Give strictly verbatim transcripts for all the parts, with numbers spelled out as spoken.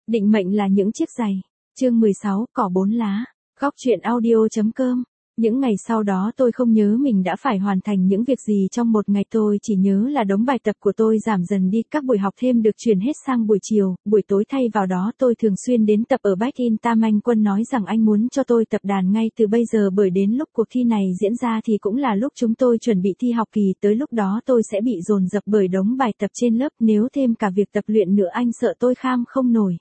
Định mệnh là những chiếc giày. Chương mười sáu, cỏ bốn lá. Góc truyện audio chấm com. Những ngày sau đó tôi không nhớ mình đã phải hoàn thành những việc gì trong một ngày, tôi chỉ nhớ là đống bài tập của tôi giảm dần đi, các buổi học thêm được chuyển hết sang buổi chiều, buổi tối thay vào đó tôi thường xuyên đến tập ở Bách In Tam. Anh Quân nói rằng anh muốn cho tôi tập đàn ngay từ bây giờ, bởi đến lúc cuộc thi này diễn ra thì cũng là lúc chúng tôi chuẩn bị thi học kỳ, tới lúc đó tôi sẽ bị dồn dập bởi đống bài tập trên lớp, nếu thêm cả việc tập luyện nữa anh sợ tôi kham không nổi.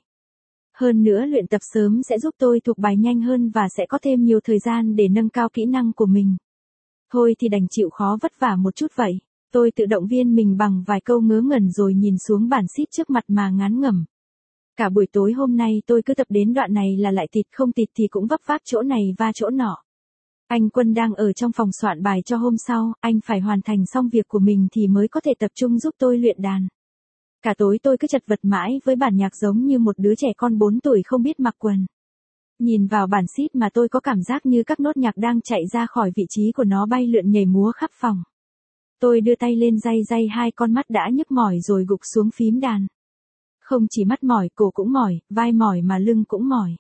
Hơn nữa luyện tập sớm sẽ giúp tôi thuộc bài nhanh hơn và sẽ có thêm nhiều thời gian để nâng cao kỹ năng của mình. Thôi thì đành chịu khó vất vả một chút vậy. Tôi tự động viên mình bằng vài câu ngớ ngẩn rồi nhìn xuống bản sheet trước mặt mà ngán ngẩm. Cả buổi tối hôm nay tôi cứ tập đến đoạn này là lại tịt, không tịt thì cũng vấp váp chỗ này và chỗ nọ. Anh Quân đang ở trong phòng soạn bài cho hôm sau, anh phải hoàn thành xong việc của mình thì mới có thể tập trung giúp tôi luyện đàn. Cả tối tôi cứ chật vật mãi với bản nhạc giống như một đứa trẻ con bốn tuổi không biết mặc quần. Nhìn vào bản sheet mà tôi có cảm giác như các nốt nhạc đang chạy ra khỏi vị trí của nó bay lượn nhảy múa khắp phòng. Tôi đưa tay lên day day, hai con mắt đã nhức mỏi rồi gục xuống phím đàn. Không chỉ mắt mỏi, cổ cũng mỏi, vai mỏi mà lưng cũng mỏi.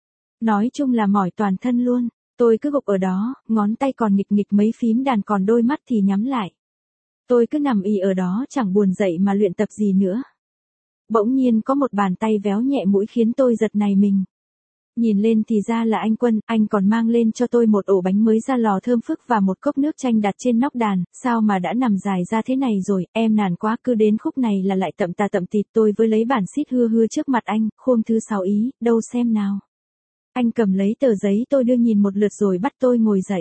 Nói chung là mỏi toàn thân luôn. Tôi cứ gục ở đó, ngón tay còn nghịch nghịch mấy phím đàn, còn đôi mắt thì nhắm lại. Tôi cứ nằm ì ở đó chẳng buồn dậy mà luyện tập gì nữa. Bỗng nhiên có một bàn tay véo nhẹ mũi khiến tôi giật nảy mình. Nhìn lên thì ra là anh Quân, anh còn mang lên cho tôi một ổ bánh mới ra lò thơm phức và một cốc nước chanh đặt trên nóc đàn. Sao mà đã nằm dài ra thế này rồi, em nản quá, cứ đến khúc này là lại tậm tà tậm tịt. Tôi với lấy bản sheet hưa hưa trước mặt anh, khuôn thứ sáu ý, đâu xem nào. Anh cầm lấy tờ giấy tôi đưa nhìn một lượt rồi bắt tôi ngồi dậy.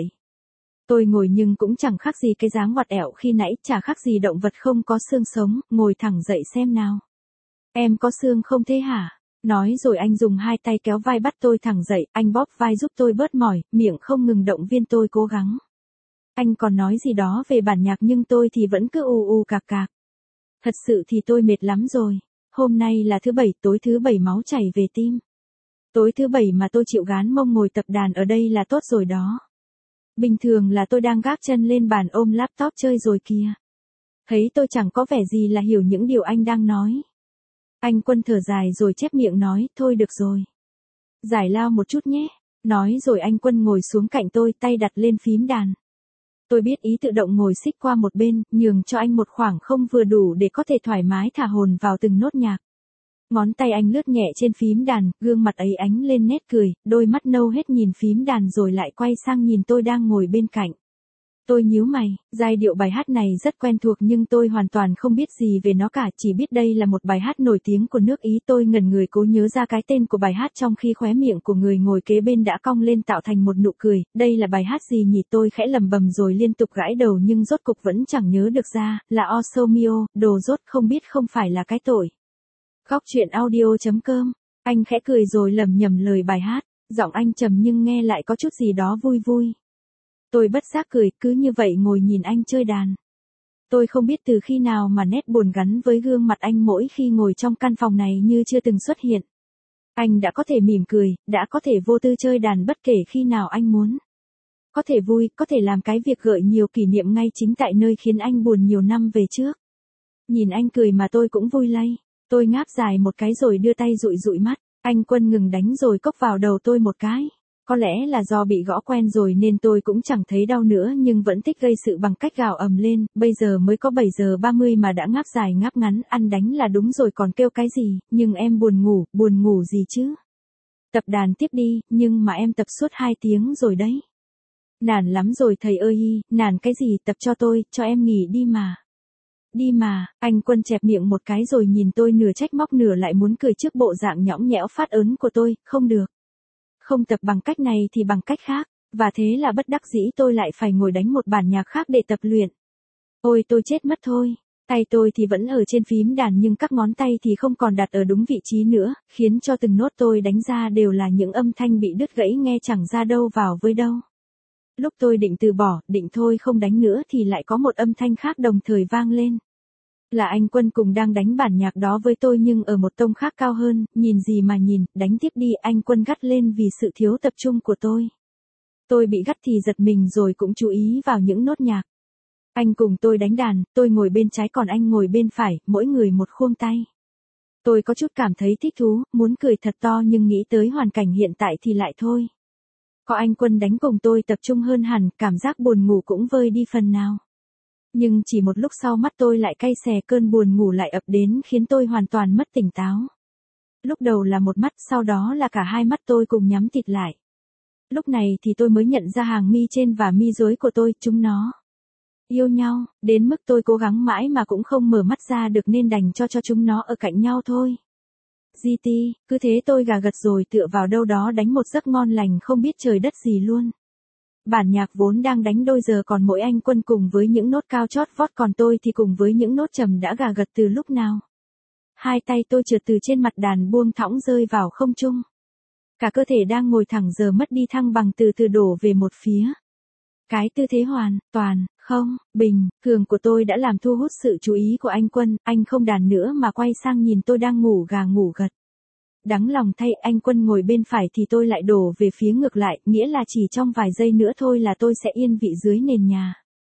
Tôi ngồi nhưng cũng chẳng khác gì cái dáng oặt ẹo khi nãy, chả khác gì động vật không có xương sống, ngồi thẳng dậy xem nào. Em có xương không thế hả? Nói rồi anh dùng hai tay kéo vai bắt tôi thẳng dậy, anh bóp vai giúp tôi bớt mỏi, miệng không ngừng động viên tôi cố gắng. Anh còn nói gì đó về bản nhạc nhưng tôi thì vẫn cứ ù ù cạc cạc. Thật sự thì tôi mệt lắm rồi. Hôm nay là thứ bảy, tối thứ bảy máu chảy về tim. Tối thứ bảy mà tôi chịu gán mông ngồi tập đàn ở đây là tốt rồi đó. Bình thường là tôi đang gác chân lên bàn ôm laptop chơi rồi kìa. Thấy tôi chẳng có vẻ gì là hiểu những điều anh đang nói. Anh Quân thở dài rồi chép miệng nói, thôi được rồi. Giải lao một chút nhé. Nói rồi anh Quân ngồi xuống cạnh tôi, tay đặt lên phím đàn. Tôi biết ý, tự động ngồi xích qua một bên, nhường cho anh một khoảng không vừa đủ để có thể thoải mái thả hồn vào từng nốt nhạc. Ngón tay anh lướt nhẹ trên phím đàn, gương mặt ấy ánh lên nét cười, đôi mắt nâu hết nhìn phím đàn rồi lại quay sang nhìn tôi đang ngồi bên cạnh. Tôi nhíu mày, giai điệu bài hát này rất quen thuộc nhưng tôi hoàn toàn không biết gì về nó cả, chỉ biết đây là một bài hát nổi tiếng của nước Ý. Tôi ngẩn người cố nhớ ra cái tên của bài hát trong khi khóe miệng của người ngồi kế bên đã cong lên tạo thành một nụ cười. Đây là bài hát gì nhỉ? Tôi khẽ lầm bầm rồi liên tục gãi đầu nhưng rốt cục vẫn chẳng nhớ được ra, là Oso Mio, đồ rốt, không biết không phải là cái tội. Góc truyện audio chấm com. Anh khẽ cười rồi lẩm nhẩm lời bài hát, giọng anh trầm nhưng nghe lại có chút gì đó vui vui. Tôi bất giác cười, cứ như vậy ngồi nhìn anh chơi đàn. Tôi không biết từ khi nào mà nét buồn gắn với gương mặt anh mỗi khi ngồi trong căn phòng này như chưa từng xuất hiện. Anh đã có thể mỉm cười, đã có thể vô tư chơi đàn bất kể khi nào anh muốn. Có thể vui, có thể làm cái việc gợi nhiều kỷ niệm ngay chính tại nơi khiến anh buồn nhiều năm về trước. Nhìn anh cười mà tôi cũng vui lây. Tôi ngáp dài một cái rồi đưa tay dụi dụi mắt. Anh Quân ngừng đánh rồi cốc vào đầu tôi một cái. Có lẽ là do bị gõ quen rồi nên tôi cũng chẳng thấy đau nữa nhưng vẫn thích gây sự bằng cách gào ầm lên. Bây giờ mới có bảy giờ ba mươi mà đã ngáp dài ngáp ngắn, ăn đánh là đúng rồi còn kêu cái gì. Nhưng em buồn ngủ, buồn ngủ gì chứ? Tập đàn tiếp đi, nhưng mà em tập suốt hai tiếng rồi đấy. Nản lắm rồi thầy ơi, nản cái gì, tập cho tôi, cho em nghỉ đi mà. Đi mà, anh Quân chẹp miệng một cái rồi nhìn tôi nửa trách móc nửa lại muốn cười trước bộ dạng nhõng nhẽo phát ớn của tôi. Không được. Không tập bằng cách này thì bằng cách khác, và thế là bất đắc dĩ tôi lại phải ngồi đánh một bản nhạc khác để tập luyện. Ôi tôi chết mất thôi, tay tôi thì vẫn ở trên phím đàn nhưng các ngón tay thì không còn đặt ở đúng vị trí nữa, khiến cho từng nốt tôi đánh ra đều là những âm thanh bị đứt gãy nghe chẳng ra đâu vào với đâu. Lúc tôi định từ bỏ, định thôi không đánh nữa thì lại có một âm thanh khác đồng thời vang lên. Là anh Quân cùng đang đánh bản nhạc đó với tôi nhưng ở một tông khác cao hơn, nhìn gì mà nhìn, đánh tiếp đi, anh Quân gắt lên vì sự thiếu tập trung của tôi. Tôi bị gắt thì giật mình rồi cũng chú ý vào những nốt nhạc. Anh cùng tôi đánh đàn, tôi ngồi bên trái còn anh ngồi bên phải, mỗi người một khuôn tay. Tôi có chút cảm thấy thích thú, muốn cười thật to nhưng nghĩ tới hoàn cảnh hiện tại thì lại thôi. Có anh Quân đánh cùng tôi tập trung hơn hẳn, cảm giác buồn ngủ cũng vơi đi phần nào. Nhưng chỉ một lúc sau mắt tôi lại cay xè, cơn buồn ngủ lại ập đến khiến tôi hoàn toàn mất tỉnh táo. Lúc đầu là một mắt, sau đó là cả hai mắt tôi cùng nhắm tịt lại. Lúc này thì tôi mới nhận ra hàng mi trên và mi dưới của tôi, chúng nó yêu nhau, đến mức tôi cố gắng mãi mà cũng không mở mắt ra được nên đành cho cho chúng nó ở cạnh nhau thôi. giê tê, cứ thế tôi gà gật rồi tựa vào đâu đó đánh một giấc ngon lành không biết trời đất gì luôn. Bản nhạc vốn đang đánh đôi giờ còn mỗi anh Quân cùng với những nốt cao chót vót, còn tôi thì cùng với những nốt trầm đã gà gật từ lúc nào. Hai tay tôi trượt từ trên mặt đàn buông thõng rơi vào không trung. Cả cơ thể đang ngồi thẳng giờ mất đi thăng bằng, từ từ đổ về một phía. Cái tư thế hoàn toàn không bình thường của tôi đã làm thu hút sự chú ý của anh Quân, anh không đàn nữa mà quay sang nhìn tôi đang ngủ gà ngủ gật. Đáng lòng thay, anh Quân ngồi bên phải thì tôi lại đổ về phía ngược lại, nghĩa là chỉ trong vài giây nữa thôi là tôi sẽ yên vị dưới nền nhà.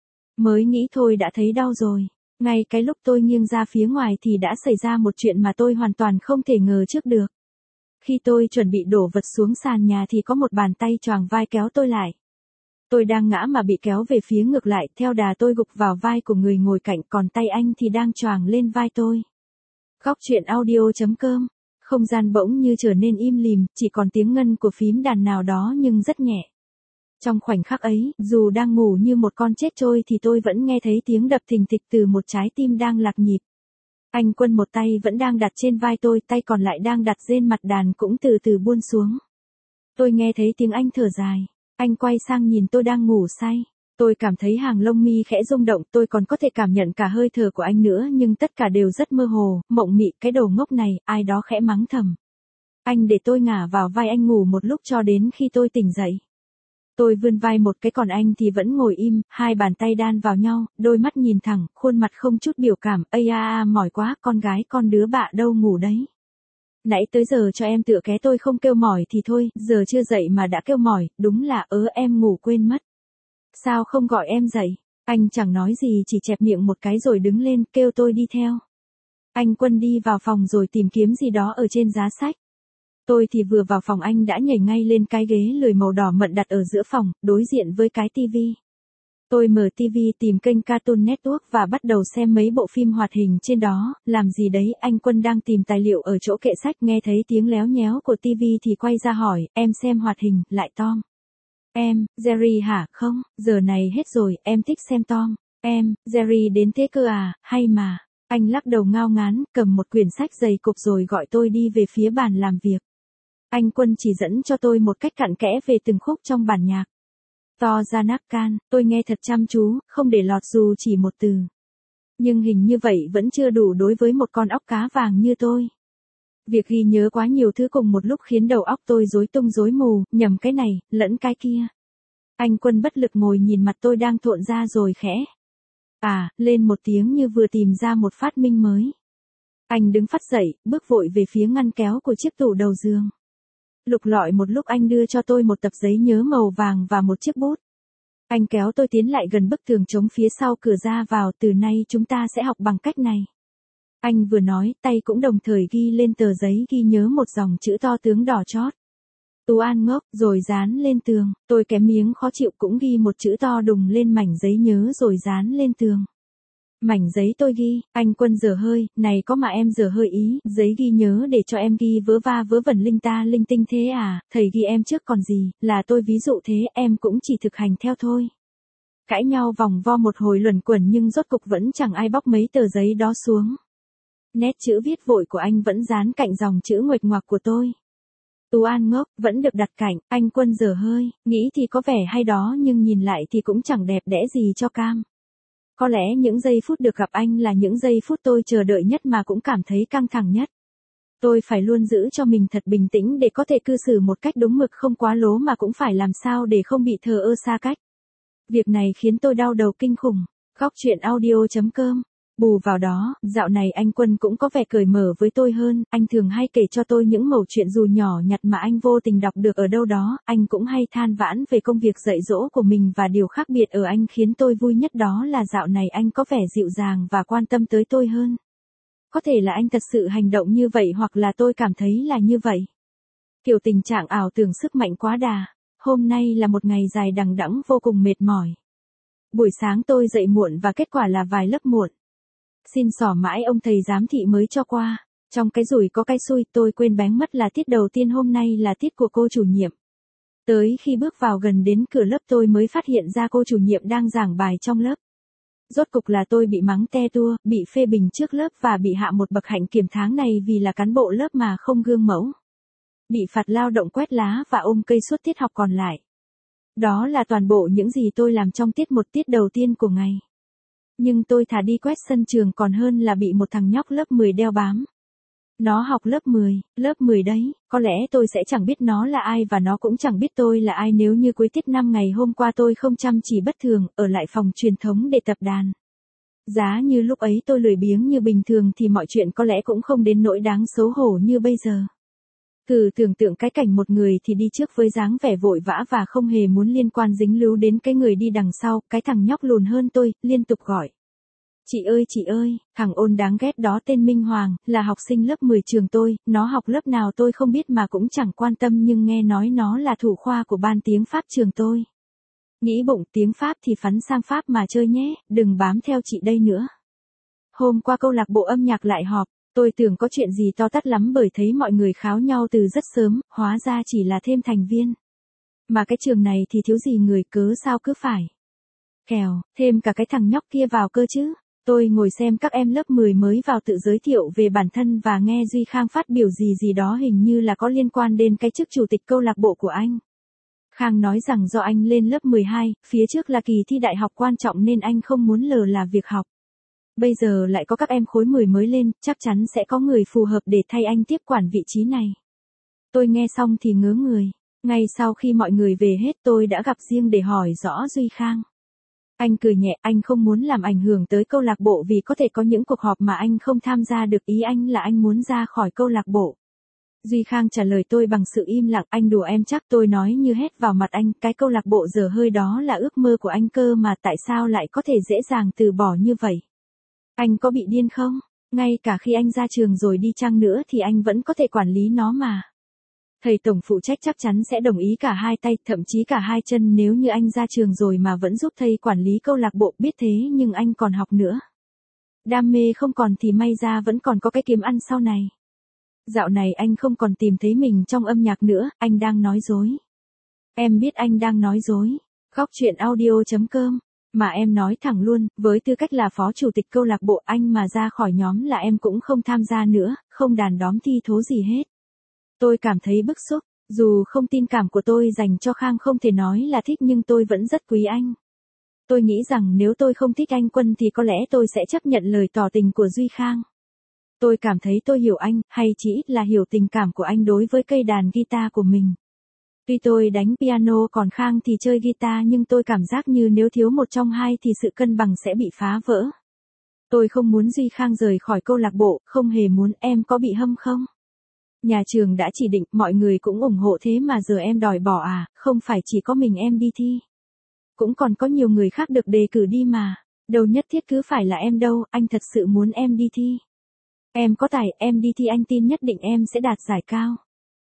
Mới nghĩ thôi đã thấy đau rồi. Ngay cái lúc tôi nghiêng ra phía ngoài thì đã xảy ra một chuyện mà tôi hoàn toàn không thể ngờ trước được. Khi tôi chuẩn bị đổ vật xuống sàn nhà thì có một bàn tay choàng vai kéo tôi lại. Tôi đang ngã mà bị kéo về phía ngược lại, theo đà tôi gục vào vai của người ngồi cạnh, còn tay anh thì đang choàng lên vai tôi. Góc truyện audio chấm com. Không gian bỗng như trở nên im lìm, chỉ còn tiếng ngân của phím đàn nào đó nhưng rất nhẹ. Trong khoảnh khắc ấy, dù đang ngủ như một con chết trôi thì tôi vẫn nghe thấy tiếng đập thình thịch từ một trái tim đang lạc nhịp. Anh Quân một tay vẫn đang đặt trên vai tôi, tay còn lại đang đặt trên mặt đàn cũng từ từ buông xuống. Tôi nghe thấy tiếng anh thở dài. Anh quay sang nhìn tôi đang ngủ say. Tôi cảm thấy hàng lông mi khẽ rung động, tôi còn có thể cảm nhận cả hơi thở của anh nữa nhưng tất cả đều rất mơ hồ, mộng mị, cái đồ ngốc này, ai đó khẽ mắng thầm. Anh để tôi ngả vào vai anh ngủ một lúc cho đến khi tôi tỉnh dậy. Tôi vươn vai một cái còn anh thì vẫn ngồi im, hai bàn tay đan vào nhau, đôi mắt nhìn thẳng, khuôn mặt không chút biểu cảm, ây a a mỏi quá, con gái con đứa bạ đâu ngủ đấy. Nãy tới giờ cho em tựa ké tôi không kêu mỏi thì thôi, giờ chưa dậy mà đã kêu mỏi, đúng là ớ em ngủ quên mất. Sao không gọi em dậy? Anh chẳng nói gì chỉ chẹp miệng một cái rồi đứng lên kêu tôi đi theo. Anh Quân đi vào phòng rồi tìm kiếm gì đó ở trên giá sách. Tôi thì vừa vào phòng anh đã nhảy ngay lên cái ghế lười màu đỏ mận đặt ở giữa phòng, đối diện với cái tivi. Tôi mở tivi tìm kênh Cartoon Network và bắt đầu xem mấy bộ phim hoạt hình trên đó, làm gì đấy, anh Quân đang tìm tài liệu ở chỗ kệ sách, nghe thấy tiếng léo nhéo của tivi thì quay ra hỏi, em xem hoạt hình, lại Tom. Em, Jerry hả, không, giờ này hết rồi, em thích xem Tom. Em, Jerry đến thế cơ à, hay mà. Anh lắc đầu ngao ngán, cầm một quyển sách dày cộp rồi gọi tôi đi về phía bàn làm việc. Anh Quân chỉ dẫn cho tôi một cách cặn kẽ về từng khúc trong bản nhạc. To ra nắp can, tôi nghe thật chăm chú, không để lọt dù chỉ một từ. Nhưng hình như vậy vẫn chưa đủ đối với một con óc cá vàng như tôi. Việc ghi nhớ quá nhiều thứ cùng một lúc khiến đầu óc tôi rối tung rối mù, nhầm cái này, lẫn cái kia. Anh Quân bất lực ngồi nhìn mặt tôi đang thộn ra rồi khẽ. À, lên một tiếng như vừa tìm ra một phát minh mới. Anh đứng phát dậy, bước vội về phía ngăn kéo của chiếc tủ đầu giường. Lục lọi một lúc anh đưa cho tôi một tập giấy nhớ màu vàng và một chiếc bút. Anh kéo tôi tiến lại gần bức tường trống phía sau cửa ra vào, từ nay chúng ta sẽ học bằng cách này. Anh vừa nói, tay cũng đồng thời ghi lên tờ giấy ghi nhớ một dòng chữ to tướng đỏ chót. Tú An ngốc, rồi dán lên tường, tôi kém miếng khó chịu cũng ghi một chữ to đùng lên mảnh giấy nhớ rồi dán lên tường. Mảnh giấy tôi ghi, anh Quân dở hơi, này có mà em dở hơi ý, giấy ghi nhớ để cho em ghi vớ va vớ vẩn linh ta linh tinh thế à, thầy ghi em trước còn gì, là tôi ví dụ thế, em cũng chỉ thực hành theo thôi. Cãi nhau vòng vo một hồi luẩn quẩn nhưng rốt cục vẫn chẳng ai bóc mấy tờ giấy đó xuống. Nét chữ viết vội của anh vẫn dán cạnh dòng chữ nguệch ngoạc của tôi. Tú An ngốc, vẫn được đặt cạnh, anh Quân dở hơi, nghĩ thì có vẻ hay đó nhưng nhìn lại thì cũng chẳng đẹp đẽ gì cho cam. Có lẽ những giây phút được gặp anh là những giây phút tôi chờ đợi nhất mà cũng cảm thấy căng thẳng nhất. Tôi phải luôn giữ cho mình thật bình tĩnh để có thể cư xử một cách đúng mực, không quá lố mà cũng phải làm sao để không bị thờ ơ xa cách. Việc này khiến tôi đau đầu kinh khủng. Góc truyện audio chấm com. Bù vào đó, dạo này anh Quân cũng có vẻ cởi mở với tôi hơn, anh thường hay kể cho tôi những mẩu chuyện dù nhỏ nhặt mà anh vô tình đọc được ở đâu đó, anh cũng hay than vãn về công việc dạy dỗ của mình và điều khác biệt ở anh khiến tôi vui nhất đó là dạo này anh có vẻ dịu dàng và quan tâm tới tôi hơn. có thể là anh thật sự hành động như vậy hoặc là tôi cảm thấy là như vậy. Kiểu tình trạng ảo tưởng sức mạnh quá đà. Hôm nay là một ngày dài đằng đẵng vô cùng mệt mỏi. Buổi sáng tôi dậy muộn và kết quả là vài lớp muộn. Xin xỏ mãi ông thầy giám thị mới cho qua. Trong cái rủi có cái xui tôi quên bén mất là tiết đầu tiên hôm nay là tiết của cô chủ nhiệm. Tới khi bước vào gần đến cửa lớp tôi mới phát hiện ra cô chủ nhiệm đang giảng bài trong lớp. Rốt cục là tôi bị mắng te tua, bị phê bình trước lớp và bị hạ một bậc hạnh kiểm tháng này vì là cán bộ lớp mà không gương mẫu. Bị phạt lao động quét lá và ôm cây suốt tiết học còn lại. Đó là toàn bộ những gì tôi làm trong tiết một tiết đầu tiên của ngày. Nhưng tôi thà đi quét sân trường còn hơn là bị một thằng nhóc lớp mười đeo bám. Nó học lớp mười, lớp mười đấy, có lẽ tôi sẽ chẳng biết nó là ai và nó cũng chẳng biết tôi là ai nếu như cuối tiết năm ngày hôm qua tôi không chăm chỉ bất thường, ở lại phòng truyền thống để tập đàn. Giá như lúc ấy tôi lười biếng như bình thường thì mọi chuyện có lẽ cũng không đến nỗi đáng xấu hổ như bây giờ. Thử tưởng tượng cái cảnh một người thì đi trước với dáng vẻ vội vã và không hề muốn liên quan dính líu đến cái người đi đằng sau, cái thằng nhóc lùn hơn tôi, liên tục gọi. Chị ơi chị ơi, thằng ôn đáng ghét đó tên Minh Hoàng, là học sinh lớp mười trường tôi, nó học lớp nào tôi không biết mà cũng chẳng quan tâm nhưng nghe nói nó là thủ khoa của ban tiếng Pháp trường tôi. Nghĩ bụng tiếng Pháp thì phắn sang Pháp mà chơi nhé, đừng bám theo chị đây nữa. Hôm qua câu lạc bộ âm nhạc lại họp, tôi tưởng có chuyện gì to tát lắm bởi thấy mọi người kháo nhau từ rất sớm, hóa ra chỉ là thêm thành viên. Mà cái trường này thì thiếu gì người cớ sao cứ phải. Kèo, thêm cả cái thằng nhóc kia vào cơ chứ. Tôi ngồi xem các em lớp mười mới vào tự giới thiệu về bản thân và nghe Duy Khang phát biểu gì gì đó hình như là có liên quan đến cái chức chủ tịch câu lạc bộ của anh. Khang nói rằng do anh lên lớp mười hai, phía trước là kỳ thi đại học quan trọng nên anh không muốn lờ là việc học. Bây giờ lại có các em khối mười mới lên, chắc chắn sẽ có người phù hợp để thay anh tiếp quản vị trí này. Tôi nghe xong thì ngớ người. Ngay sau khi mọi người về hết tôi đã gặp riêng để hỏi rõ Duy Khang. Anh cười nhẹ, anh không muốn làm ảnh hưởng tới câu lạc bộ vì có thể có những cuộc họp mà anh không tham gia được, ý anh là anh muốn ra khỏi câu lạc bộ. Duy Khang trả lời tôi bằng sự im lặng, anh đùa em chắc. Tôi nói như hét vào mặt anh, cái câu lạc bộ dở hơi đó là ước mơ của anh cơ mà tại sao lại có thể dễ dàng từ bỏ như vậy? Anh có bị điên không? Ngay cả khi anh ra trường rồi đi chăng nữa thì anh vẫn có thể quản lý nó mà. Thầy tổng phụ trách chắc chắn sẽ đồng ý cả hai tay, thậm chí cả hai chân nếu như anh ra trường rồi mà vẫn giúp thầy quản lý câu lạc bộ. Biết thế nhưng anh còn học nữa. Đam mê không còn thì may ra vẫn còn có cái kiếm ăn sau này. Dạo này anh không còn tìm thấy mình trong âm nhạc nữa, anh đang nói dối. Em biết anh đang nói dối. Góc chuyện audio chấm com. Mà em nói thẳng luôn, với tư cách là phó chủ tịch câu lạc bộ anh mà ra khỏi nhóm là em cũng không tham gia nữa, không đàn đóm thi thố gì hết. Tôi cảm thấy bức xúc, dù không tin cảm của tôi dành cho Khang không thể nói là thích nhưng tôi vẫn rất quý anh. Tôi nghĩ rằng nếu tôi không thích anh Quân thì có lẽ tôi sẽ chấp nhận lời tỏ tình của Duy Khang. Tôi cảm thấy tôi hiểu anh, hay chỉ ít là hiểu tình cảm của anh đối với cây đàn guitar của mình. Tuy tôi đánh piano còn Khang thì chơi guitar nhưng tôi cảm giác như nếu thiếu một trong hai thì sự cân bằng sẽ bị phá vỡ. Tôi không muốn Duy Khang rời khỏi câu lạc bộ, không hề muốn. Em có bị hâm không? Nhà trường đã chỉ định, mọi người cũng ủng hộ thế mà giờ em đòi bỏ à, không phải chỉ có mình em đi thi. Cũng còn có nhiều người khác được đề cử đi mà, đâu nhất thiết cứ phải là em đâu, anh thật sự muốn em đi thi. Em có tài, em đi thi anh tin nhất định em sẽ đạt giải cao.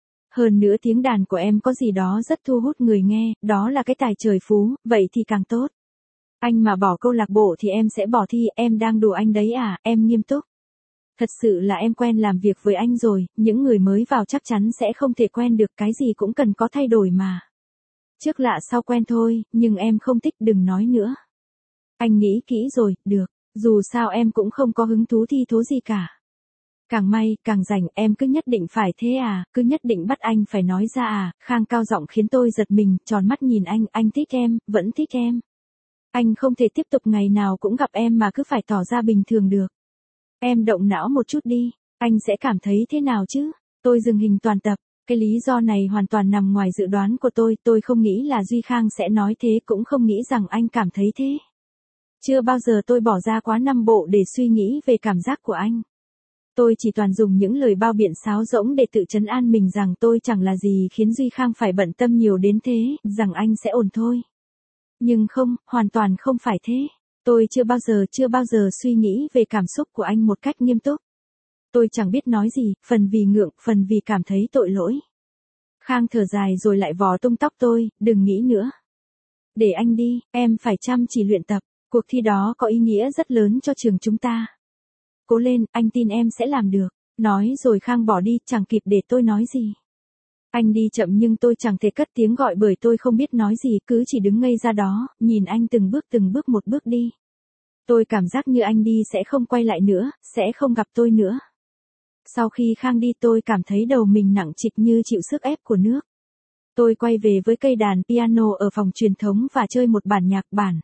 Hơn nữa tiếng đàn của em có gì đó rất thu hút người nghe, đó là cái tài trời phú, vậy thì càng tốt. Anh mà bỏ câu lạc bộ thì em sẽ bỏ thi, em đang đùa anh đấy à, em nghiêm túc. Thật sự là em quen làm việc với anh rồi, những người mới vào chắc chắn sẽ không thể quen được, cái gì cũng cần có thay đổi mà. Trước lạ sau quen thôi, nhưng em không thích đừng nói nữa. Anh nghĩ kỹ rồi, được, dù sao em cũng không có hứng thú thi thố gì cả. Càng may, càng rảnh, em cứ nhất định phải thế à, cứ nhất định bắt anh phải nói ra à. Khang cao giọng khiến tôi giật mình, tròn mắt nhìn anh, anh thích em, vẫn thích em. Anh không thể tiếp tục ngày nào cũng gặp em mà cứ phải tỏ ra bình thường được. Em động não một chút đi, anh sẽ cảm thấy thế nào chứ? Tôi dừng hình toàn tập, cái lý do này hoàn toàn nằm ngoài dự đoán của tôi, tôi không nghĩ là Duy Khang sẽ nói thế, cũng không nghĩ rằng anh cảm thấy thế. Chưa bao giờ tôi bỏ ra quá năm bộ để suy nghĩ về cảm giác của anh. Tôi chỉ toàn dùng những lời bao biện sáo rỗng để tự trấn an mình rằng tôi chẳng là gì khiến Duy Khang phải bận tâm nhiều đến thế, rằng anh sẽ ổn thôi. Nhưng không, hoàn toàn không phải thế. Tôi chưa bao giờ chưa bao giờ suy nghĩ về cảm xúc của anh một cách nghiêm túc. Tôi chẳng biết nói gì, phần vì ngượng, phần vì cảm thấy tội lỗi. Khang thở dài rồi lại vò tung tóc tôi, đừng nghĩ nữa. Để anh đi, em phải chăm chỉ luyện tập, cuộc thi đó có ý nghĩa rất lớn cho trường chúng ta. Cố lên, anh tin em sẽ làm được. Nói rồi Khang bỏ đi, chẳng kịp để tôi nói gì. Anh đi chậm nhưng tôi chẳng thể cất tiếng gọi bởi tôi không biết nói gì, cứ chỉ đứng ngây ra đó, nhìn anh từng bước từng bước một bước đi. Tôi cảm giác như anh đi sẽ không quay lại nữa, sẽ không gặp tôi nữa. Sau khi Khang đi tôi cảm thấy đầu mình nặng trịch như chịu sức ép của nước. Tôi quay về với cây đàn piano ở phòng truyền thống và chơi một bản nhạc bản.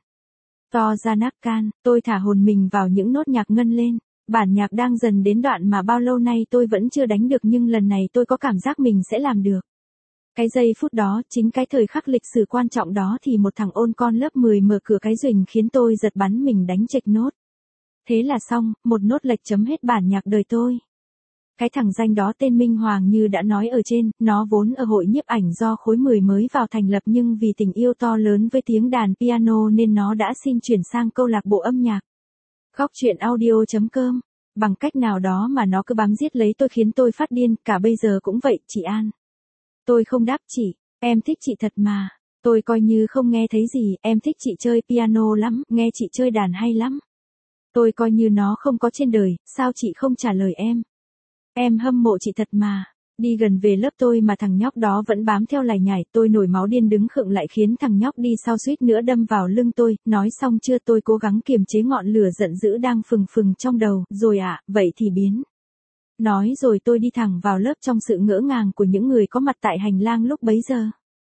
To ra nát can, tôi thả hồn mình vào những nốt nhạc ngân lên. Bản nhạc đang dần đến đoạn mà bao lâu nay tôi vẫn chưa đánh được nhưng lần này tôi có cảm giác mình sẽ làm được. Cái giây phút đó, chính cái thời khắc lịch sử quan trọng đó thì một thằng ôn con lớp mười mở cửa cái rình khiến tôi giật bắn mình đánh chệch nốt. Thế là xong, một nốt lệch chấm hết bản nhạc đời tôi. Cái thằng danh đó tên Minh Hoàng như đã nói ở trên, nó vốn ở hội nhiếp ảnh do khối mười mới vào thành lập nhưng vì tình yêu to lớn với tiếng đàn piano nên nó đã xin chuyển sang câu lạc bộ âm nhạc. Góc chuyện audio chấm com. Bằng cách nào đó mà nó cứ bám giết lấy tôi khiến tôi phát điên, cả bây giờ cũng vậy, chị An. Tôi không đáp chị, em thích chị thật mà. Tôi coi như không nghe thấy gì, em thích chị chơi piano lắm, nghe chị chơi đàn hay lắm. Tôi coi như nó không có trên đời, sao chị không trả lời em? Em hâm mộ chị thật mà. Đi gần về lớp tôi mà thằng nhóc đó vẫn bám theo lải nhải, tôi nổi máu điên đứng khựng lại khiến thằng nhóc đi sau suýt nữa đâm vào lưng tôi. Nói xong chưa, tôi cố gắng kiềm chế ngọn lửa giận dữ đang phừng phừng trong đầu, rồi ạ, à, vậy thì biến. Nói rồi tôi đi thẳng vào lớp trong sự ngỡ ngàng của những người có mặt tại hành lang lúc bấy giờ.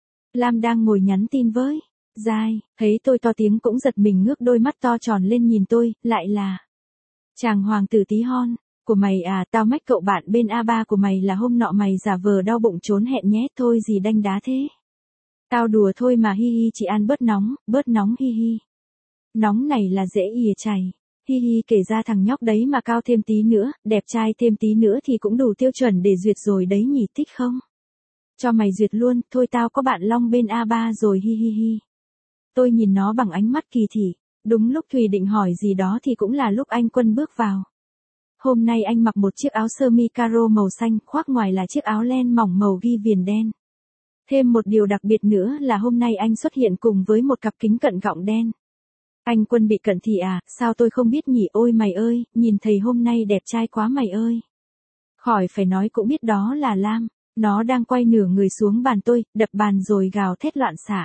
Lam đang ngồi nhắn tin với Giai, thấy tôi to tiếng cũng giật mình ngước đôi mắt to tròn lên nhìn tôi, lại là chàng hoàng tử tí hon. Của mày à, tao mách cậu bạn bên a ba của mày là hôm nọ mày giả vờ đau bụng trốn hẹn nhé, thôi gì đanh đá thế. Tao đùa thôi mà hi hi, chị An bớt nóng, bớt nóng hi hi. Nóng này là dễ ỉa chảy. Hi hi, kể ra thằng nhóc đấy mà cao thêm tí nữa, đẹp trai thêm tí nữa thì cũng đủ tiêu chuẩn để duyệt rồi đấy nhỉ, thích không? Cho mày duyệt luôn, thôi tao có bạn Long bên a ba rồi hi hi hi. Tôi nhìn nó bằng ánh mắt kỳ thị, đúng lúc Thùy định hỏi gì đó thì cũng là lúc anh Quân bước vào. Hôm nay anh mặc một chiếc áo sơ mi caro màu xanh, khoác ngoài là chiếc áo len mỏng màu ghi viền đen. Thêm một điều đặc biệt nữa là hôm nay anh xuất hiện cùng với một cặp kính cận gọng đen. Anh Quân bị cận thị à, sao tôi không biết nhỉ, ôi mày ơi, nhìn thầy hôm nay đẹp trai quá mày ơi. Khỏi phải nói cũng biết đó là Lam, nó đang quay nửa người xuống bàn tôi, đập bàn rồi gào thét loạn xạ.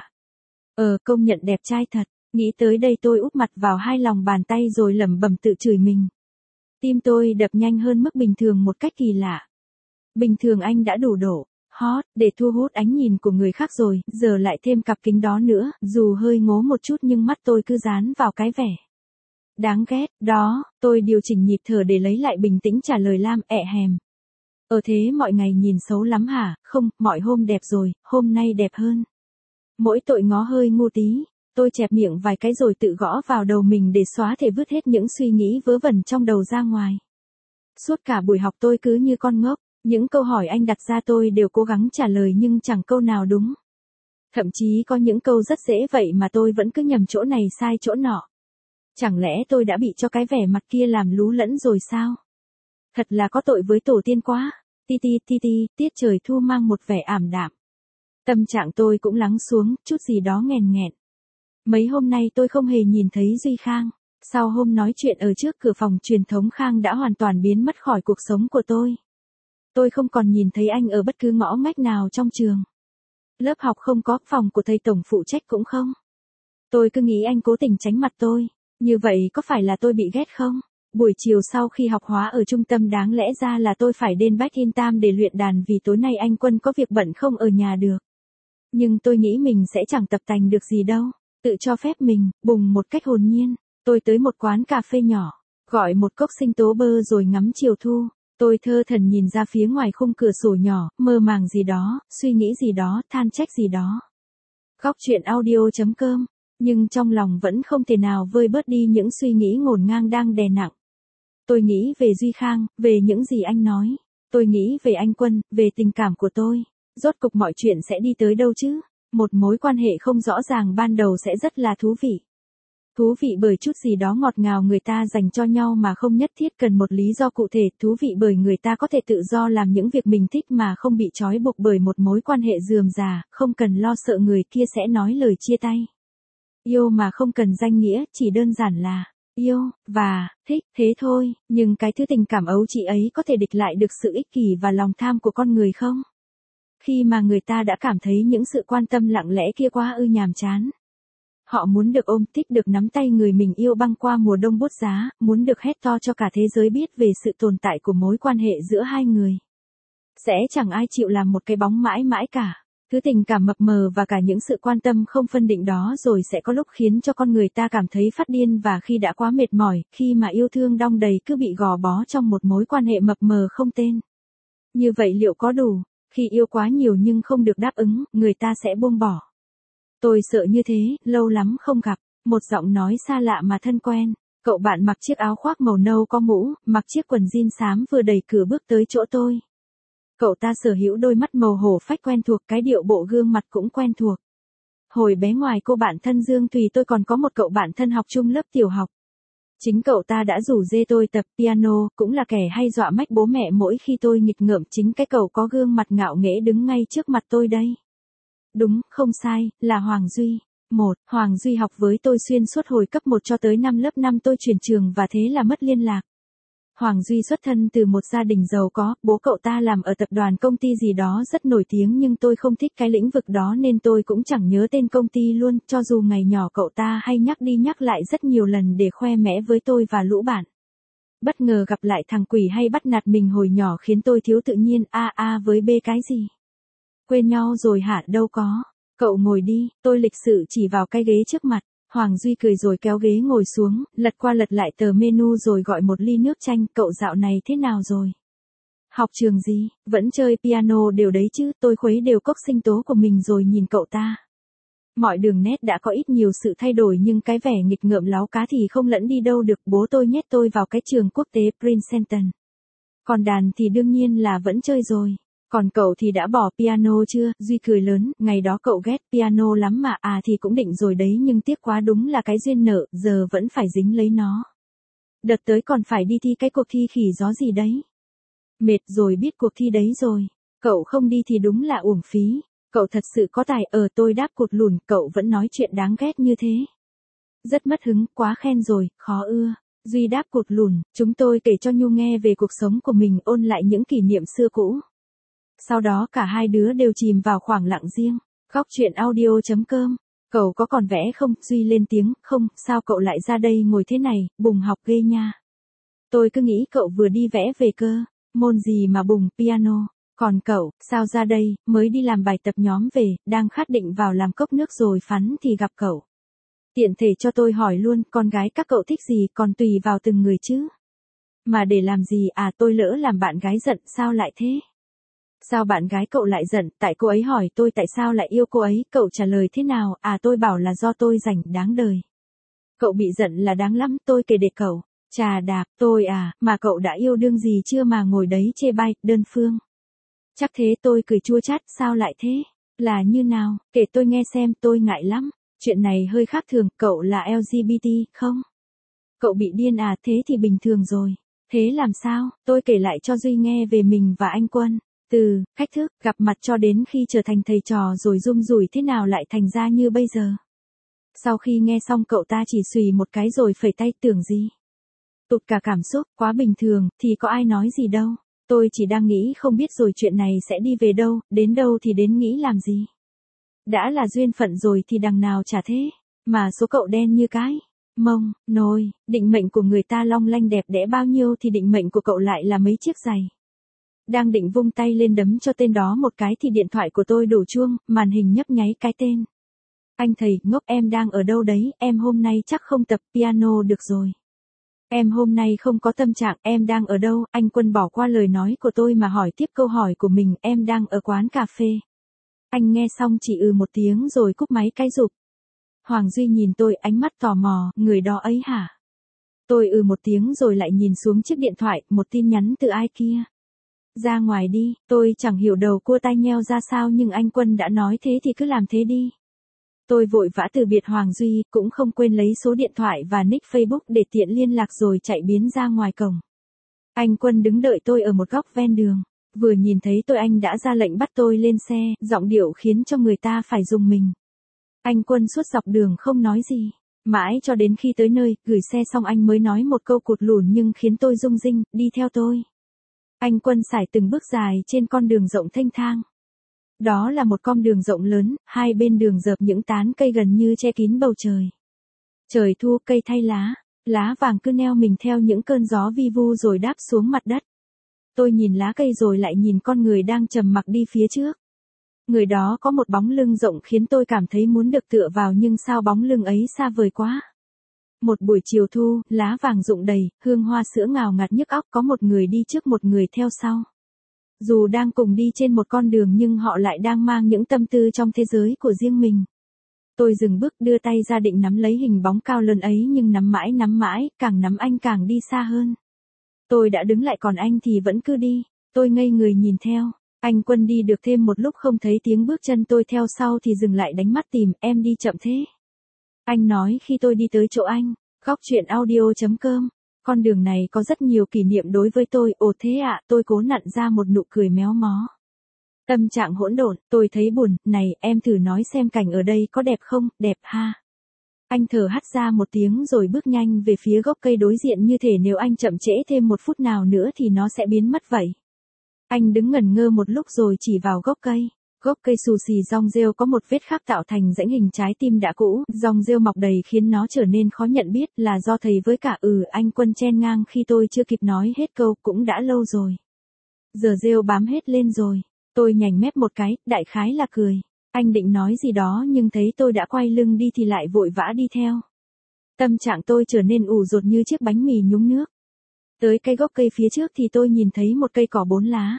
Ờ, công nhận đẹp trai thật, nghĩ tới đây tôi úp mặt vào hai lòng bàn tay rồi lẩm bẩm tự chửi mình. Tim tôi đập nhanh hơn mức bình thường một cách kỳ lạ. Bình thường anh đã đủ độ, hot, để thu hút ánh nhìn của người khác rồi, giờ lại thêm cặp kính đó nữa, dù hơi ngố một chút nhưng mắt tôi cứ dán vào cái vẻ đáng ghét, đó, tôi điều chỉnh nhịp thở để lấy lại bình tĩnh trả lời Lam, ẹ hèm. Ờ thế mọi ngày nhìn xấu lắm hả, không, mọi hôm đẹp rồi, hôm nay đẹp hơn. Mỗi tội ngó hơi ngu tí. Tôi chẹp miệng vài cái rồi tự gõ vào đầu mình để xóa thể vứt hết những suy nghĩ vớ vẩn trong đầu ra ngoài. Suốt cả buổi học tôi cứ như con ngốc, những câu hỏi anh đặt ra tôi đều cố gắng trả lời nhưng chẳng câu nào đúng. Thậm chí có những câu rất dễ vậy mà tôi vẫn cứ nhầm chỗ này sai chỗ nọ. Chẳng lẽ tôi đã bị cho cái vẻ mặt kia làm lú lẫn rồi sao? Thật là có tội với tổ tiên quá. Ti ti ti ti, tiết trời thu mang một vẻ ảm đạm. Tâm trạng tôi cũng lắng xuống, chút gì đó nghèn nghẹn. Mấy hôm nay tôi không hề nhìn thấy Duy Khang. Sau hôm nói chuyện ở trước cửa phòng truyền thống, Khang đã hoàn toàn biến mất khỏi cuộc sống của tôi. Tôi không còn nhìn thấy anh ở bất cứ ngõ ngách nào trong trường. Lớp học không có, phòng của thầy tổng phụ trách cũng không. Tôi cứ nghĩ anh cố tình tránh mặt tôi. Như vậy có phải là tôi bị ghét không? Buổi chiều sau khi học hóa ở trung tâm đáng lẽ ra là tôi phải đến Bách Yên Tam để luyện đàn vì tối nay anh Quân có việc bận không ở nhà được. Nhưng tôi nghĩ mình sẽ chẳng tập tành được gì đâu. Tự cho phép mình, bùng một cách hồn nhiên. Tôi tới một quán cà phê nhỏ, gọi một cốc sinh tố bơ rồi ngắm chiều thu. Tôi thơ thẩn nhìn ra phía ngoài khung cửa sổ nhỏ, mơ màng gì đó, suy nghĩ gì đó, than trách gì đó. Góc chuyện audio chấm com. Nhưng trong lòng vẫn không thể nào vơi bớt đi những suy nghĩ ngổn ngang đang đè nặng. Tôi nghĩ về Duy Khang, về những gì anh nói. Tôi nghĩ về anh Quân, về tình cảm của tôi. Rốt cục mọi chuyện sẽ đi tới đâu chứ? Một mối quan hệ không rõ ràng ban đầu sẽ rất là thú vị. Thú vị bởi chút gì đó ngọt ngào người ta dành cho nhau mà không nhất thiết cần một lý do cụ thể. Thú vị bởi người ta có thể tự do làm những việc mình thích mà không bị trói buộc bởi một mối quan hệ rườm rà, không cần lo sợ người kia sẽ nói lời chia tay. Yêu mà không cần danh nghĩa, chỉ đơn giản là yêu, và, thích, thế thôi. Nhưng cái thứ tình cảm ấu trĩ ấy có thể địch lại được sự ích kỷ và lòng tham của con người không? Khi mà người ta đã cảm thấy những sự quan tâm lặng lẽ kia quá ư nhàm chán. Họ muốn được ôm, thích được nắm tay người mình yêu băng qua mùa đông bút giá, muốn được hét to cho cả thế giới biết về sự tồn tại của mối quan hệ giữa hai người. Sẽ chẳng ai chịu làm một cái bóng mãi mãi cả. Thứ tình cảm mập mờ và cả những sự quan tâm không phân định đó rồi sẽ có lúc khiến cho con người ta cảm thấy phát điên, và khi đã quá mệt mỏi, khi mà yêu thương đong đầy cứ bị gò bó trong một mối quan hệ mập mờ không tên. Như vậy liệu có đủ? Khi yêu quá nhiều nhưng không được đáp ứng, người ta sẽ buông bỏ. Tôi sợ như thế, lâu lắm không gặp, một giọng nói xa lạ mà thân quen. Cậu bạn mặc chiếc áo khoác màu nâu có mũ, mặc chiếc quần jean xám vừa đẩy cửa bước tới chỗ tôi. Cậu ta sở hữu đôi mắt màu hổ phách quen thuộc, cái điệu bộ gương mặt cũng quen thuộc. Hồi bé ngoài cô bạn thân Dương Thùy tôi còn có một cậu bạn thân học chung lớp tiểu học. Chính cậu ta đã rủ dê tôi tập piano, cũng là kẻ hay dọa mách bố mẹ mỗi khi tôi nghịch ngợm. Chính cái cậu có gương mặt ngạo nghễ đứng ngay trước mặt tôi đây. Đúng, không sai, là Hoàng Duy. Một, Hoàng Duy học với tôi xuyên suốt hồi cấp một cho tới năm lớp năm tôi chuyển trường và thế là mất liên lạc. Hoàng Duy xuất thân từ một gia đình giàu có, bố cậu ta làm ở tập đoàn công ty gì đó rất nổi tiếng, nhưng tôi không thích cái lĩnh vực đó nên tôi cũng chẳng nhớ tên công ty luôn, cho dù ngày nhỏ cậu ta hay nhắc đi nhắc lại rất nhiều lần để khoe mẽ với tôi và lũ bạn. Bất ngờ gặp lại thằng quỷ hay bắt nạt mình hồi nhỏ khiến tôi thiếu tự nhiên, a a với b cái gì. Quên nhau rồi hả? Đâu có. Cậu ngồi đi, tôi lịch sự chỉ vào cái ghế trước mặt. Hoàng Duy cười rồi kéo ghế ngồi xuống, lật qua lật lại tờ menu rồi gọi một ly nước chanh. Cậu dạo này thế nào rồi? Học trường gì? Vẫn chơi piano đều đấy chứ? Tôi khuấy đều cốc sinh tố của mình rồi nhìn cậu ta. Mọi đường nét đã có ít nhiều sự thay đổi nhưng cái vẻ nghịch ngợm láo cá thì không lẫn đi đâu được. Bố tôi nhét tôi vào cái trường quốc tế Princeton. Còn đàn thì đương nhiên là vẫn chơi rồi. Còn cậu thì đã bỏ piano chưa? Duy cười lớn, ngày đó cậu ghét piano lắm mà. À thì cũng định rồi đấy nhưng tiếc quá, đúng là cái duyên nợ, giờ vẫn phải dính lấy nó. Đợt tới còn phải đi thi cái cuộc thi khỉ gió gì đấy. Mệt rồi, biết cuộc thi đấy rồi. Cậu không đi thì đúng là uổng phí. Cậu thật sự có tài. Ở tôi đáp cụt lùn, cậu vẫn nói chuyện đáng ghét như thế. Rất mất hứng, quá khen rồi, khó ưa. Duy đáp cụt lùn, chúng tôi kể cho Nhu nghe về cuộc sống của mình, ôn lại những kỷ niệm xưa cũ. Sau đó cả hai đứa đều chìm vào khoảng lặng riêng. Góc chuyện audio chấm com. Cậu có còn vẽ không? Duy lên tiếng, không, sao cậu lại ra đây ngồi thế này, bùng học ghê nha. Tôi cứ nghĩ cậu vừa đi vẽ về cơ. Môn gì mà bùng, piano. Còn cậu, sao ra đây, mới đi làm bài tập nhóm về, đang khát định vào làm cốc nước rồi phắn thì gặp cậu. Tiện thể cho tôi hỏi luôn, con gái các cậu thích gì, còn tùy vào từng người chứ. Mà để làm gì? À, tôi lỡ làm bạn gái giận, sao lại thế? Sao bạn gái cậu lại giận? Tại cô ấy hỏi tôi tại sao lại yêu cô ấy, cậu trả lời thế nào? À, tôi bảo là do tôi rảnh, đáng đời. Cậu bị giận là đáng lắm, tôi kể để cậu. Chà đạp, tôi à, mà cậu đã yêu đương gì chưa mà ngồi đấy chê bai, đơn phương. Chắc thế, tôi cười chua chát, sao lại thế? Là như nào? Kể tôi nghe xem, tôi ngại lắm. Chuyện này hơi khác thường, cậu là lờ giê bê tê, không? Cậu bị điên à? Thế thì bình thường rồi. Thế làm sao? Tôi kể lại cho Duy nghe về mình và anh Quân. Từ, cách thức, gặp mặt cho đến khi trở thành thầy trò rồi rung rủi thế nào lại thành ra như bây giờ. Sau khi nghe xong cậu ta chỉ xùy một cái rồi phẩy tay, tưởng gì? Tụt cả cảm xúc, quá bình thường, thì có ai nói gì đâu. Tôi chỉ đang nghĩ không biết rồi chuyện này sẽ đi về đâu, đến đâu thì đến nghĩ làm gì. Đã là duyên phận rồi thì đằng nào chả thế. Mà số cậu đen như cái mông, nồi, định mệnh của người ta long lanh đẹp đẽ bao nhiêu thì định mệnh của cậu lại là mấy chiếc giày. Đang định vung tay lên đấm cho tên đó một cái thì điện thoại của tôi đổ chuông, màn hình nhấp nháy cái tên. Anh thầy, ngốc, em đang ở đâu đấy? Em hôm nay chắc không tập piano được rồi. Em hôm nay không có tâm trạng, em đang ở đâu? Anh Quân bỏ qua lời nói của tôi mà hỏi tiếp câu hỏi của mình, em đang ở quán cà phê. Anh nghe xong chỉ ừ một tiếng rồi cúp máy cái rụp. Hoàng Duy nhìn tôi ánh mắt tò mò, người đó ấy hả? Tôi ừ một tiếng rồi lại nhìn xuống chiếc điện thoại, một tin nhắn từ ai kia. Ra ngoài đi, tôi chẳng hiểu đầu cua tai nheo ra sao nhưng anh Quân đã nói thế thì cứ làm thế đi. Tôi vội vã từ biệt Hoàng Duy, cũng không quên lấy số điện thoại và nick Facebook để tiện liên lạc rồi chạy biến ra ngoài cổng. Anh Quân đứng đợi tôi ở một góc ven đường. Vừa nhìn thấy tôi anh đã ra lệnh bắt tôi lên xe, giọng điệu khiến cho người ta phải rùng mình. Anh Quân suốt dọc đường không nói gì. Mãi cho đến khi tới nơi, gửi xe xong anh mới nói một câu cụt lủn nhưng khiến tôi rung rinh, đi theo tôi. Anh Quân sải từng bước dài trên con đường rộng thênh thang. Đó là một con đường rộng lớn, hai bên đường rợp những tán cây gần như che kín bầu trời. Trời thu cây thay lá, lá vàng cứ neo mình theo những cơn gió vi vu rồi đáp xuống mặt đất. Tôi nhìn lá cây rồi lại nhìn con người đang trầm mặc đi phía trước. Người đó có một bóng lưng rộng khiến tôi cảm thấy muốn được tựa vào nhưng sao bóng lưng ấy xa vời quá. Một buổi chiều thu, lá vàng rụng đầy, hương hoa sữa ngào ngạt nhức óc, có một người đi trước một người theo sau. Dù đang cùng đi trên một con đường nhưng họ lại đang mang những tâm tư trong thế giới của riêng mình. Tôi dừng bước đưa tay ra định nắm lấy hình bóng cao lớn ấy nhưng nắm mãi nắm mãi, càng nắm anh càng đi xa hơn. Tôi đã đứng lại còn anh thì vẫn cứ đi, tôi ngây người nhìn theo. Anh Quân đi được thêm một lúc không thấy tiếng bước chân tôi theo sau thì dừng lại đánh mắt tìm, em đi chậm thế. Anh nói khi tôi đi tới chỗ anh, góc chuyện audio chấm com. Con đường này có rất nhiều kỷ niệm đối với tôi, ồ thế ạ, à, tôi cố nặn ra một nụ cười méo mó. Tâm trạng hỗn độn, tôi thấy buồn, này, em thử nói xem cảnh ở đây có đẹp không, đẹp ha. Anh thở hắt ra một tiếng rồi bước nhanh về phía gốc cây đối diện như thể nếu anh chậm trễ thêm một phút nào nữa thì nó sẽ biến mất vậy. Anh đứng ngẩn ngơ một lúc rồi chỉ vào gốc cây. Gốc cây xù xì rong rêu có một vết khắc tạo thành rãnh hình trái tim đã cũ, rong rêu mọc đầy khiến nó trở nên khó nhận biết là do thầy với cả ừ anh Quân chen ngang khi tôi chưa kịp nói hết câu, cũng đã lâu rồi. Giờ rêu bám hết lên rồi. Tôi nhành mép một cái, đại khái là cười. Anh định nói gì đó nhưng thấy tôi đã quay lưng đi thì lại vội vã đi theo. Tâm trạng tôi trở nên ủ rột như chiếc bánh mì nhúng nước. Tới cái gốc cây phía trước thì tôi nhìn thấy một cây cỏ bốn lá.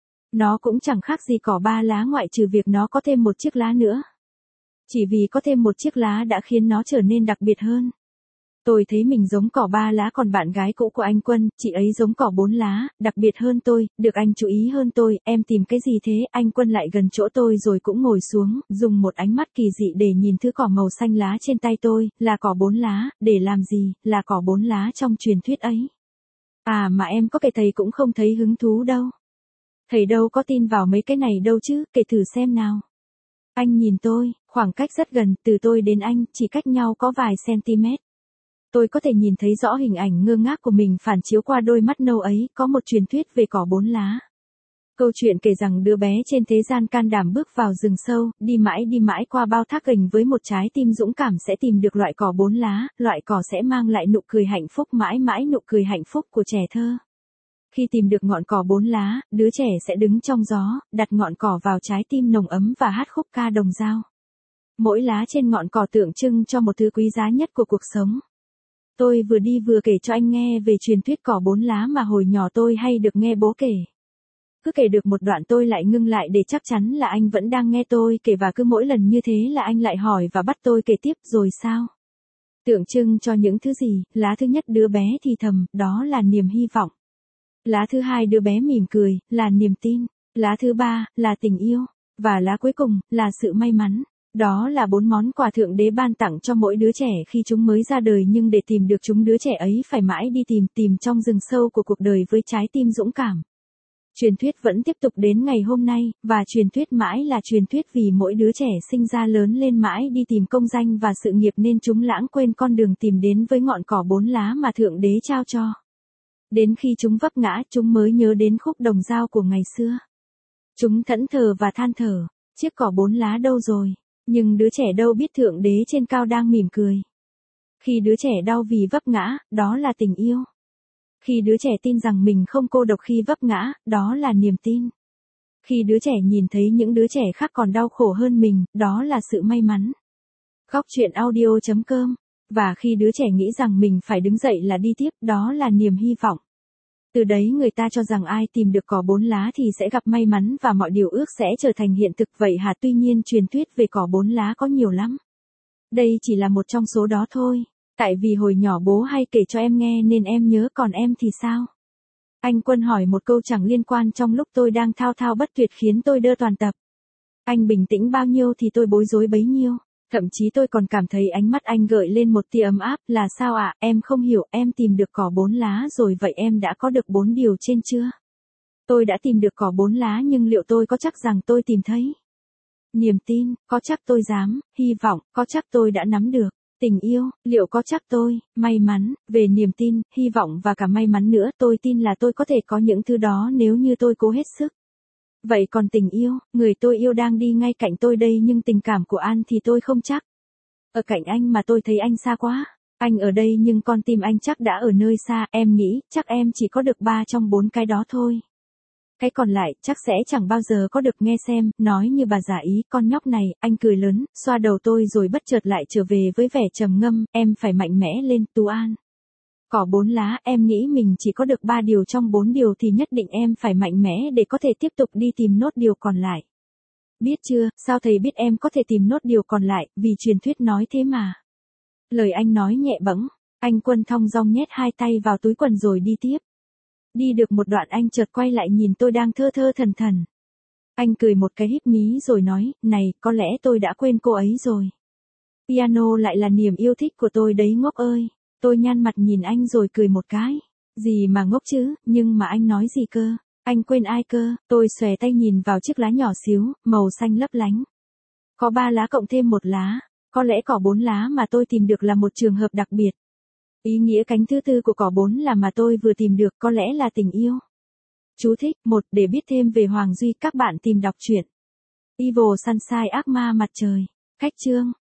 Nó cũng chẳng khác gì cỏ ba lá ngoại trừ việc nó có thêm một chiếc lá nữa. Chỉ vì có thêm một chiếc lá đã khiến nó trở nên đặc biệt hơn. Tôi thấy mình giống cỏ ba lá còn bạn gái cũ của anh Quân, chị ấy giống cỏ bốn lá, đặc biệt hơn tôi, được anh chú ý hơn tôi, em tìm cái gì thế? Anh Quân lại gần chỗ tôi rồi cũng ngồi xuống, dùng một ánh mắt kỳ dị để nhìn thứ cỏ màu xanh lá trên tay tôi, là cỏ bốn lá, để làm gì, là cỏ bốn lá trong truyền thuyết ấy. À mà em có kể thầy cũng không thấy hứng thú đâu. Thầy đâu có tin vào mấy cái này đâu chứ, kể thử xem nào. Anh nhìn tôi, khoảng cách rất gần, từ tôi đến anh, chỉ cách nhau có vài cm. Tôi có thể nhìn thấy rõ hình ảnh ngơ ngác của mình phản chiếu qua đôi mắt nâu ấy, có một truyền thuyết về cỏ bốn lá. Câu chuyện kể rằng đứa bé trên thế gian can đảm bước vào rừng sâu, đi mãi đi mãi qua bao thác gành với một trái tim dũng cảm sẽ tìm được loại cỏ bốn lá, loại cỏ sẽ mang lại nụ cười hạnh phúc mãi mãi nụ cười hạnh phúc của trẻ thơ. Khi tìm được ngọn cỏ bốn lá, đứa trẻ sẽ đứng trong gió, đặt ngọn cỏ vào trái tim nồng ấm và hát khúc ca đồng dao. Mỗi lá trên ngọn cỏ tượng trưng cho một thứ quý giá nhất của cuộc sống. Tôi vừa đi vừa kể cho anh nghe về truyền thuyết cỏ bốn lá mà hồi nhỏ tôi hay được nghe bố kể. Cứ kể được một đoạn tôi lại ngưng lại để chắc chắn là anh vẫn đang nghe tôi kể và cứ mỗi lần như thế là anh lại hỏi và bắt tôi kể tiếp rồi sao? Tượng trưng cho những thứ gì? Lá thứ nhất đứa bé thì thầm, đó là niềm hy vọng. Lá thứ hai đứa bé mỉm cười, là niềm tin. Lá thứ ba, là tình yêu. Và lá cuối cùng, là sự may mắn. Đó là bốn món quà Thượng Đế ban tặng cho mỗi đứa trẻ khi chúng mới ra đời nhưng để tìm được chúng đứa trẻ ấy phải mãi đi tìm tìm trong rừng sâu của cuộc đời với trái tim dũng cảm. Truyền thuyết vẫn tiếp tục đến ngày hôm nay, và truyền thuyết mãi là truyền thuyết vì mỗi đứa trẻ sinh ra lớn lên mãi đi tìm công danh và sự nghiệp nên chúng lãng quên con đường tìm đến với ngọn cỏ bốn lá mà Thượng Đế trao cho. Đến khi chúng vấp ngã chúng mới nhớ đến khúc đồng dao của ngày xưa. Chúng thẫn thờ và than thở, chiếc cỏ bốn lá đâu rồi? Nhưng đứa trẻ đâu biết Thượng Đế trên cao đang mỉm cười. Khi đứa trẻ đau vì vấp ngã, đó là tình yêu. Khi đứa trẻ tin rằng mình không cô độc khi vấp ngã, đó là niềm tin. Khi đứa trẻ nhìn thấy những đứa trẻ khác còn đau khổ hơn mình, đó là sự may mắn. Góc chuyện audio chấm com. Và khi đứa trẻ nghĩ rằng mình phải đứng dậy là đi tiếp, đó là niềm hy vọng. Từ đấy người ta cho rằng ai tìm được cỏ bốn lá thì sẽ gặp may mắn và mọi điều ước sẽ trở thành hiện thực vậy hả? Tuy nhiên truyền thuyết về cỏ bốn lá có nhiều lắm. Đây chỉ là một trong số đó thôi. Tại vì hồi nhỏ bố hay kể cho em nghe nên em nhớ, còn em thì sao? Anh Quân hỏi một câu chẳng liên quan trong lúc tôi đang thao thao bất tuyệt khiến tôi đơ toàn tập. Anh bình tĩnh bao nhiêu thì tôi bối rối bấy nhiêu. Thậm chí tôi còn cảm thấy ánh mắt anh gợi lên một tia ấm áp, là sao ạ, em không hiểu, em tìm được cỏ bốn lá rồi vậy em đã có được bốn điều trên chưa? Tôi đã tìm được cỏ bốn lá nhưng liệu tôi có chắc rằng tôi tìm thấy? Niềm tin, có chắc tôi dám, hy vọng, có chắc tôi đã nắm được. Tình yêu, liệu có chắc tôi, may mắn, về niềm tin, hy vọng và cả may mắn nữa, tôi tin là tôi có thể có những thứ đó nếu như tôi cố hết sức. Vậy còn tình yêu, người tôi yêu đang đi ngay cạnh tôi đây nhưng tình cảm của An thì tôi không chắc. Ở cạnh anh mà tôi thấy anh xa quá. Anh ở đây nhưng con tim anh chắc đã ở nơi xa, em nghĩ, chắc em chỉ có được ba trong bốn cái đó thôi. Cái còn lại, chắc sẽ chẳng bao giờ có được nghe xem, nói như bà giả ý, con nhóc này, anh cười lớn, xoa đầu tôi rồi bất chợt lại trở về với vẻ trầm ngâm, em phải mạnh mẽ lên, Tú An. Cỏ bốn lá, em nghĩ mình chỉ có được ba điều trong bốn điều thì nhất định em phải mạnh mẽ để có thể tiếp tục đi tìm nốt điều còn lại. Biết chưa, sao thầy biết em có thể tìm nốt điều còn lại, vì truyền thuyết nói thế mà. Lời anh nói nhẹ bẫng, anh Quân thong dong nhét hai tay vào túi quần rồi đi tiếp. Đi được một đoạn anh chợt quay lại nhìn tôi đang thơ thơ thần thần. Anh cười một cái híp mí rồi nói, này, có lẽ tôi đã quên cô ấy rồi. Piano lại là niềm yêu thích của tôi đấy ngốc ơi. Tôi nhăn mặt nhìn anh rồi cười một cái. Gì mà ngốc chứ, nhưng mà anh nói gì cơ? Anh quên ai cơ? Tôi xòe tay nhìn vào chiếc lá nhỏ xíu, màu xanh lấp lánh. Có ba lá cộng thêm một lá. Có lẽ cỏ bốn lá mà tôi tìm được là một trường hợp đặc biệt. Ý nghĩa cánh thứ tư của cỏ bốn là mà tôi vừa tìm được có lẽ là tình yêu. Chú thích, một, để biết thêm về Hoàng Duy các bạn tìm đọc truyện. Evil Sunshine ác ma mặt trời. Cách chương.